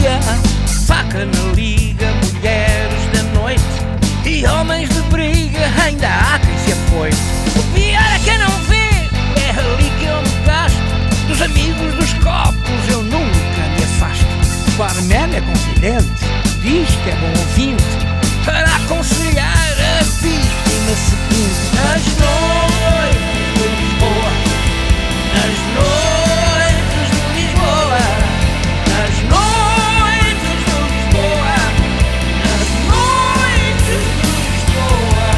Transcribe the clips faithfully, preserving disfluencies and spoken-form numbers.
dia, faca na liga, mulheres da noite e homens de briga, ainda há quem se afoite. O pior é quem não vê, é ali que eu me gasto. Dos amigos dos copos eu nunca me afasto. O barman é confidente, diz que é bom ouvinte para aconselhar a vítima seguinte. Nas noites de Lisboa, nas noites de Lisboa, nas noites de Lisboa, nas noites de Lisboa.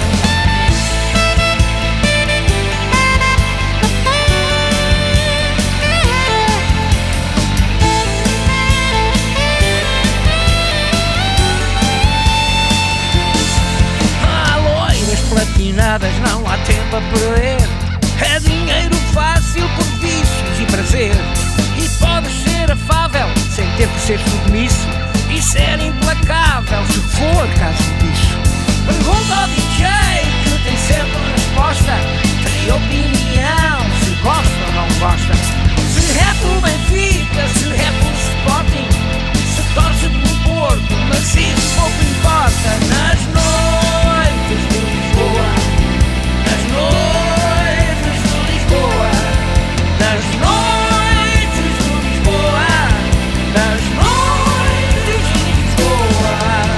Há loiras platinadas, não há tempo a perder. É dinheiro fácil por vícios e prazer. E podes ser afável sem ter que ser submisso e ser implacável se for caso disso. Pergunta ao D J que tem sempre a resposta. Tem opinião se gosta ou não gosta. Se é pelo Benfica, se é pelo Sporting, se torce pelo Porto, mas isso pouco importa. Nas noites de Lisboa, nas noites de Lisboa, nas noites de Lisboa, nas noites de Lisboa.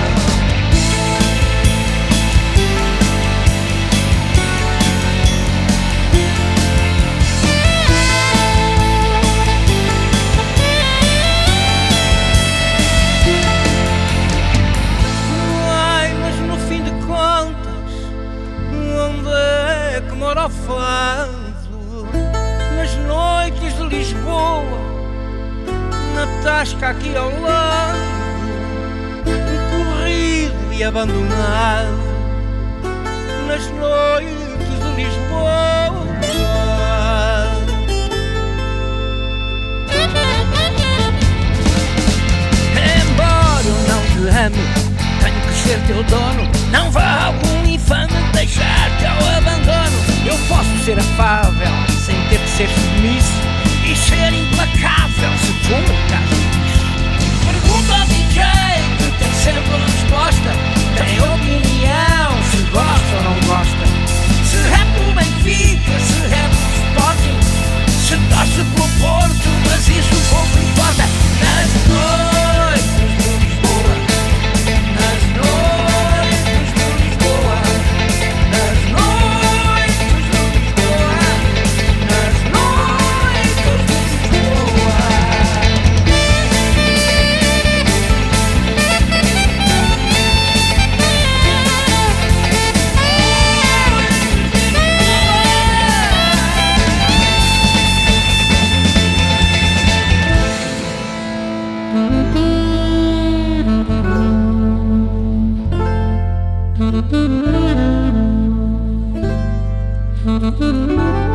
Ai, mas no fim de contas, onde é que mora o fado? Nas noites de Lisboa, na tasca aqui ao lado, corrido e abandonado. Nas noites de Lisboa. Embora eu não te ame, tenho que ser teu dono. Não vá algum infame deixar-te ao abandono. Eu posso ser afável sem ter que ser submisso e ser implacável se for o caso disso. Pergunta ao D J que tem sempre a resposta. Tem opinião se gosta ou não gosta. Se é pelo Benfica, se é pelo Sporting, se torce pelo Porto, mas isso pouco importa. Nas noites de Lisboa, nas noites de Lisboa, nas noites de Lisboa, nas noites de Lisboa. Thank you.